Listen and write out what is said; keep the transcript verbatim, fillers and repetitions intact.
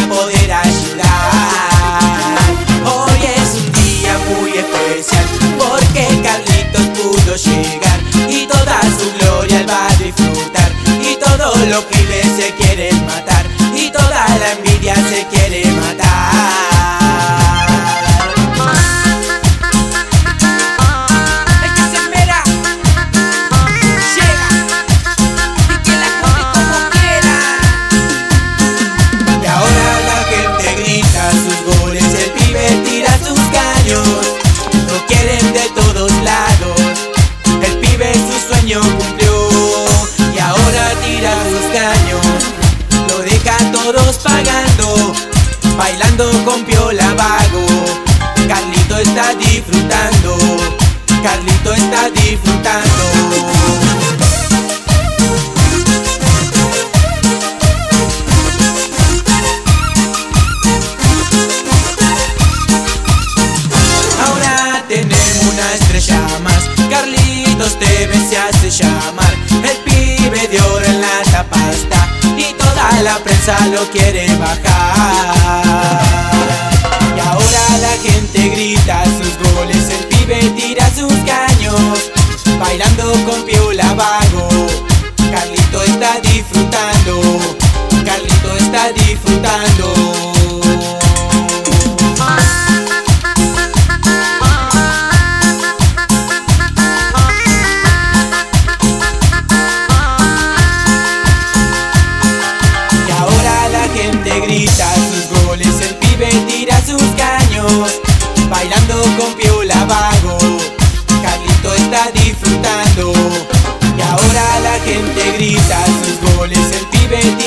poder ayudar. Hoy es un día muy especial porque Carlitos pudo llegar y toda su gloria él va a disfrutar. Y todos los pibes se quieren matar y toda la envidia se quiere matar. El que se esmera llega y que la come como quiera. Y ahora la gente grita sus goles, el pibe tira sus caños. Lo quieren de todos lados, el pibe su sueño cumplió. Y ahora tira sus caños, lo deja todos pagando, bailando con Piola Vago. Carlito está disfrutando, Carlito está disfrutando. Ahora tenemos una estrella más, Carlitos T V se hace llamar. El pibe de oro en la tapa está y toda la prensa lo quiere bajar. Y ahora la gente grita sus goles, el pibe tira sus caños, bailando con Piola Vago. Carlito está disfrutando, Carlito está disfrutando. Grita sus goles, el pibe tira sus caños, bailando con Piola Vago. Carlito está disfrutando. Y ahora la gente grita sus goles, el pibe